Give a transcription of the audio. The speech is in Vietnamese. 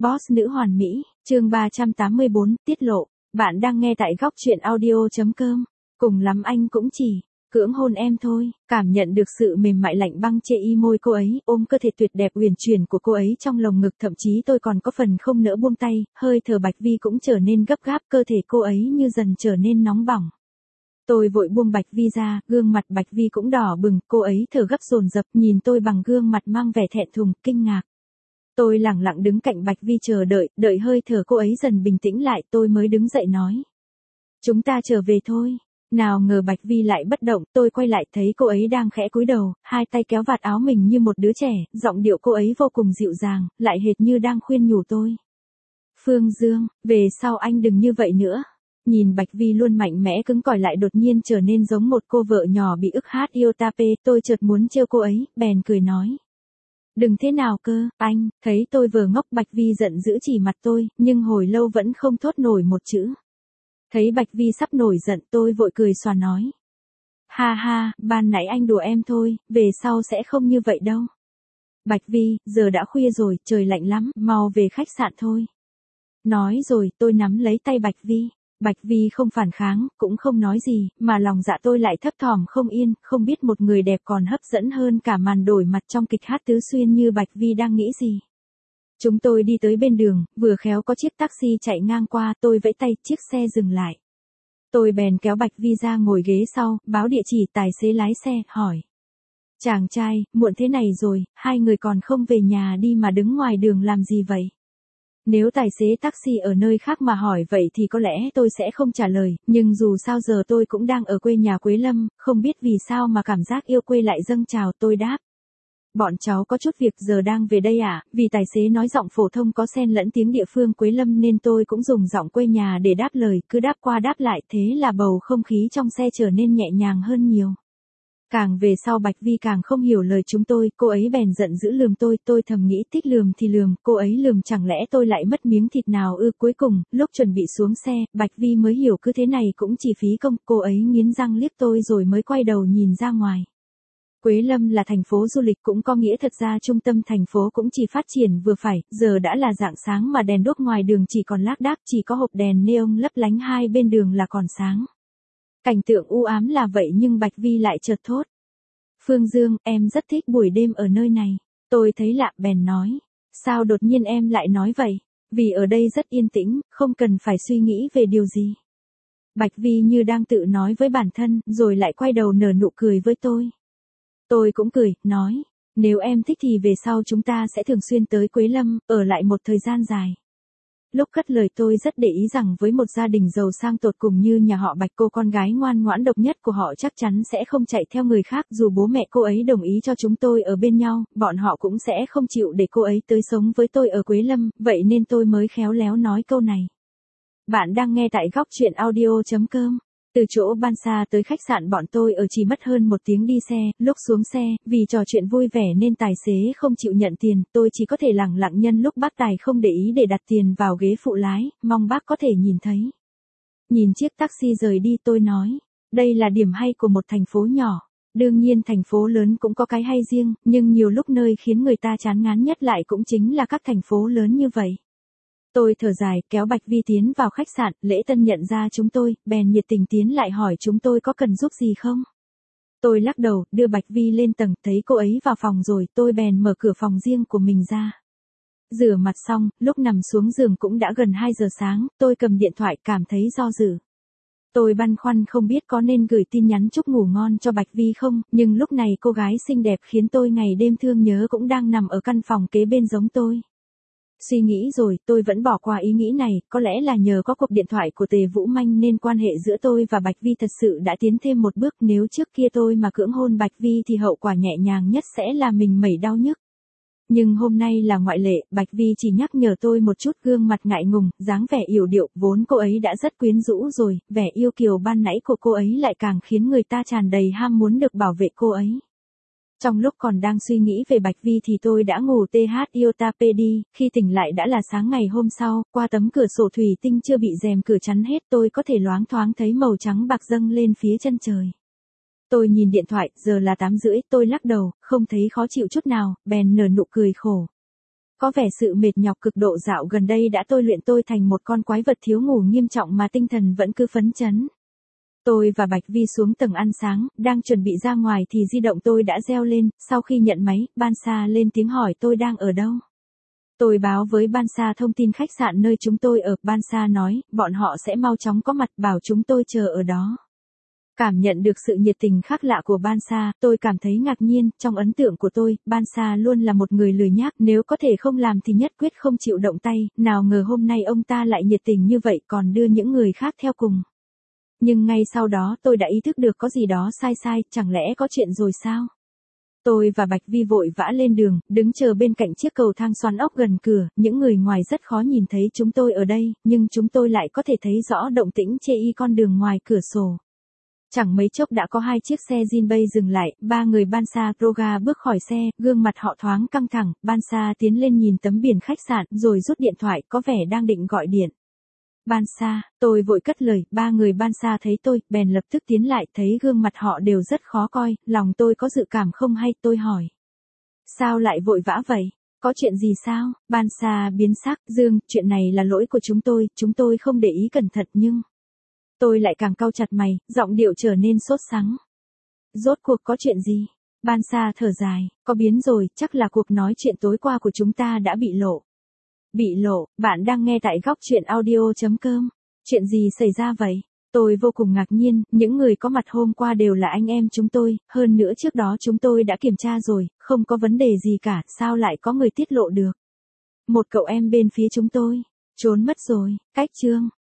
Boss nữ hoàn mỹ, chương 384, tiết lộ. Bạn đang nghe tại góc truyện audio.com. Cùng lắm anh cũng chỉ cưỡng hôn em thôi. Cảm nhận được sự mềm mại lạnh băng chê y môi cô ấy, ôm cơ thể tuyệt đẹp uyển chuyển của cô ấy trong lồng ngực, thậm chí tôi còn có phần không nỡ buông tay, hơi thở Bạch Vi cũng trở nên gấp gáp, cơ thể cô ấy như dần trở nên nóng bỏng. Tôi vội buông Bạch Vi ra, gương mặt Bạch Vi cũng đỏ bừng, cô ấy thở gấp dồn dập, nhìn tôi bằng gương mặt mang vẻ thẹn thùng, kinh ngạc. Tôi lẳng lặng đứng cạnh Bạch Vi chờ đợi, đợi hơi thở cô ấy dần bình tĩnh lại, tôi mới đứng dậy nói. Chúng ta trở về thôi. Nào ngờ Bạch Vi lại bất động, tôi quay lại thấy cô ấy đang khẽ cúi đầu, hai tay kéo vạt áo mình như một đứa trẻ, giọng điệu cô ấy vô cùng dịu dàng, lại hệt như đang khuyên nhủ tôi. Phương Dương, về sau anh đừng như vậy nữa. Nhìn Bạch Vi luôn mạnh mẽ cứng cỏi lại đột nhiên trở nên giống một cô vợ nhỏ bị ức hát yêu tape, tôi chợt muốn trêu cô ấy, bèn cười nói. Đừng thế nào cơ, anh, thấy tôi vừa ngốc. Bạch Vi giận dữ chỉ mặt tôi, nhưng hồi lâu vẫn không thốt nổi một chữ. Thấy Bạch Vi sắp nổi giận, tôi vội cười xòa nói. Ha ha, ban nãy anh đùa em thôi, về sau sẽ không như vậy đâu. Bạch Vi, giờ đã khuya rồi, trời lạnh lắm, mau về khách sạn thôi. Nói rồi, tôi nắm lấy tay Bạch Vi. Bạch Vi không phản kháng, cũng không nói gì, mà lòng dạ tôi lại thấp thỏm không yên, không biết một người đẹp còn hấp dẫn hơn cả màn đổi mặt trong kịch hát tứ xuyên như Bạch Vi đang nghĩ gì. Chúng tôi đi tới bên đường, vừa khéo có chiếc taxi chạy ngang qua, tôi vẫy tay, chiếc xe dừng lại. Tôi bèn kéo Bạch Vi ra ngồi ghế sau, báo địa chỉ, tài xế lái xe, hỏi. Chàng trai, muộn thế này rồi, hai người còn không về nhà đi mà đứng ngoài đường làm gì vậy? Nếu tài xế taxi ở nơi khác mà hỏi vậy thì có lẽ tôi sẽ không trả lời, nhưng dù sao giờ tôi cũng đang ở quê nhà Quế Lâm, không biết vì sao mà cảm giác yêu quê lại dâng trào, tôi đáp. Bọn cháu có chút việc giờ đang về đây ạ, vì tài xế nói giọng phổ thông có xen lẫn tiếng địa phương Quế Lâm nên tôi cũng dùng giọng quê nhà để đáp lời, cứ đáp qua đáp lại, thế là bầu không khí trong xe trở nên nhẹ nhàng hơn nhiều. Càng về sau Bạch Vi càng không hiểu lời chúng tôi, cô ấy bèn giận dữ lườm tôi thầm nghĩ thích lườm thì lườm, cô ấy lườm chẳng lẽ tôi lại mất miếng thịt nào ư. Cuối cùng, lúc chuẩn bị xuống xe, Bạch Vi mới hiểu cứ thế này cũng chỉ phí công, cô ấy nghiến răng liếc tôi rồi mới quay đầu nhìn ra ngoài. Quế Lâm là thành phố du lịch, cũng có nghĩa thật ra trung tâm thành phố cũng chỉ phát triển vừa phải, giờ đã là rạng sáng mà đèn đuốc ngoài đường chỉ còn lác đác, chỉ có hộp đèn neon lấp lánh hai bên đường là còn sáng. Cảnh tượng u ám là vậy nhưng Bạch Vi lại chợt thốt. Phương Dương, em rất thích buổi đêm ở nơi này. Tôi thấy lạ bèn nói. Sao đột nhiên em lại nói vậy? Vì ở đây rất yên tĩnh, không cần phải suy nghĩ về điều gì. Bạch Vi như đang tự nói với bản thân, rồi lại quay đầu nở nụ cười với tôi. Tôi cũng cười, nói. Nếu em thích thì về sau chúng ta sẽ thường xuyên tới Quế Lâm, ở lại một thời gian dài. Lúc cất lời tôi rất để ý rằng với một gia đình giàu sang tột cùng như nhà họ Bạch, cô con gái ngoan ngoãn độc nhất của họ chắc chắn sẽ không chạy theo người khác, dù bố mẹ cô ấy đồng ý cho chúng tôi ở bên nhau, bọn họ cũng sẽ không chịu để cô ấy tới sống với tôi ở Quế Lâm, vậy nên tôi mới khéo léo nói câu này. Bạn đang nghe tại góc truyện audio.com. Từ chỗ Ban Sa tới khách sạn bọn tôi ở chỉ mất hơn một tiếng đi xe, lúc xuống xe, vì trò chuyện vui vẻ nên tài xế không chịu nhận tiền, tôi chỉ có thể lẳng lặng nhân lúc bác tài không để ý để đặt tiền vào ghế phụ lái, mong bác có thể nhìn thấy. Nhìn chiếc taxi rời đi tôi nói, đây là điểm hay của một thành phố nhỏ. Đương nhiên thành phố lớn cũng có cái hay riêng, nhưng nhiều lúc nơi khiến người ta chán ngán nhất lại cũng chính là các thành phố lớn như vậy. Tôi thở dài, kéo Bạch Vi tiến vào khách sạn, lễ tân nhận ra chúng tôi, bèn nhiệt tình tiến lại hỏi chúng tôi có cần giúp gì không. Tôi lắc đầu, đưa Bạch Vi lên tầng, thấy cô ấy vào phòng rồi, tôi bèn mở cửa phòng riêng của mình ra. Rửa mặt xong, lúc nằm xuống giường cũng đã gần 2 giờ sáng, tôi cầm điện thoại cảm thấy do dự. Tôi băn khoăn không biết có nên gửi tin nhắn chúc ngủ ngon cho Bạch Vi không, nhưng lúc này cô gái xinh đẹp khiến tôi ngày đêm thương nhớ cũng đang nằm ở căn phòng kế bên giống tôi. Suy nghĩ rồi, tôi vẫn bỏ qua ý nghĩ này, có lẽ là nhờ có cuộc điện thoại của Tề Vũ Manh nên quan hệ giữa tôi và Bạch Vi thật sự đã tiến thêm một bước, nếu trước kia tôi mà cưỡng hôn Bạch Vi thì hậu quả nhẹ nhàng nhất sẽ là mình mẩy đau nhức. Nhưng hôm nay là ngoại lệ, Bạch Vi chỉ nhắc nhở tôi một chút, gương mặt ngại ngùng, dáng vẻ yểu điệu, vốn cô ấy đã rất quyến rũ rồi, vẻ yêu kiều ban nãy của cô ấy lại càng khiến người ta tràn đầy ham muốn được bảo vệ cô ấy. Trong lúc còn đang suy nghĩ về Bạch Vi thì tôi đã ngủ THIOTAP đi, khi tỉnh lại đã là sáng ngày hôm sau, qua tấm cửa sổ thủy tinh chưa bị rèm cửa chắn hết tôi có thể loáng thoáng thấy màu trắng bạc dâng lên phía chân trời. Tôi nhìn điện thoại, giờ là 8 rưỡi, tôi lắc đầu, không thấy khó chịu chút nào, bèn nở nụ cười khổ. Có vẻ sự mệt nhọc cực độ dạo gần đây đã tôi luyện tôi thành một con quái vật thiếu ngủ nghiêm trọng mà tinh thần vẫn cứ phấn chấn. Tôi và Bạch Vi xuống tầng ăn sáng, đang chuẩn bị ra ngoài thì di động tôi đã reo lên, sau khi nhận máy, Ban Sa lên tiếng hỏi tôi đang ở đâu. Tôi báo với Ban Sa thông tin khách sạn nơi chúng tôi ở, Ban Sa nói, bọn họ sẽ mau chóng có mặt bảo chúng tôi chờ ở đó. Cảm nhận được sự nhiệt tình khác lạ của Ban Sa, tôi cảm thấy ngạc nhiên, trong ấn tượng của tôi, Ban Sa luôn là một người lười nhác, nếu có thể không làm thì nhất quyết không chịu động tay, nào ngờ hôm nay ông ta lại nhiệt tình như vậy còn đưa những người khác theo cùng. Nhưng ngay sau đó tôi đã ý thức được có gì đó sai, chẳng lẽ có chuyện rồi sao? Tôi và Bạch Vi vội vã lên đường, đứng chờ bên cạnh chiếc cầu thang xoắn ốc gần cửa, những người ngoài rất khó nhìn thấy chúng tôi ở đây, nhưng chúng tôi lại có thể thấy rõ động tĩnh chê y con đường ngoài cửa sổ. Chẳng mấy chốc đã có 2 chiếc xe Jinbei dừng lại, 3 người Ban Sa Proga bước khỏi xe, gương mặt họ thoáng căng thẳng, Ban Sa tiến lên nhìn tấm biển khách sạn, rồi rút điện thoại, có vẻ đang định gọi điện. Ban Sa, tôi vội cất lời, 3 người Ban Sa thấy tôi, bèn lập tức tiến lại, thấy gương mặt họ đều rất khó coi, lòng tôi có dự cảm không hay, tôi hỏi. Sao lại vội vã vậy? Có chuyện gì sao? Ban Sa biến sắc, Dương, chuyện này là lỗi của chúng tôi không để ý cẩn thận nhưng... Tôi lại càng cau chặt mày, giọng điệu trở nên sốt sắng. Rốt cuộc có chuyện gì? Ban Sa thở dài, có biến rồi, chắc là cuộc nói chuyện tối qua của chúng ta đã bị lộ. Bị lộ, bạn đang nghe tại góc chuyện audio.com. Chuyện gì xảy ra vậy? Tôi vô cùng ngạc nhiên, những người có mặt hôm qua đều là anh em chúng tôi, hơn nữa trước đó chúng tôi đã kiểm tra rồi, không có vấn đề gì cả, sao lại có người tiết lộ được? Một cậu em bên phía chúng tôi, trốn mất rồi, cách Trương.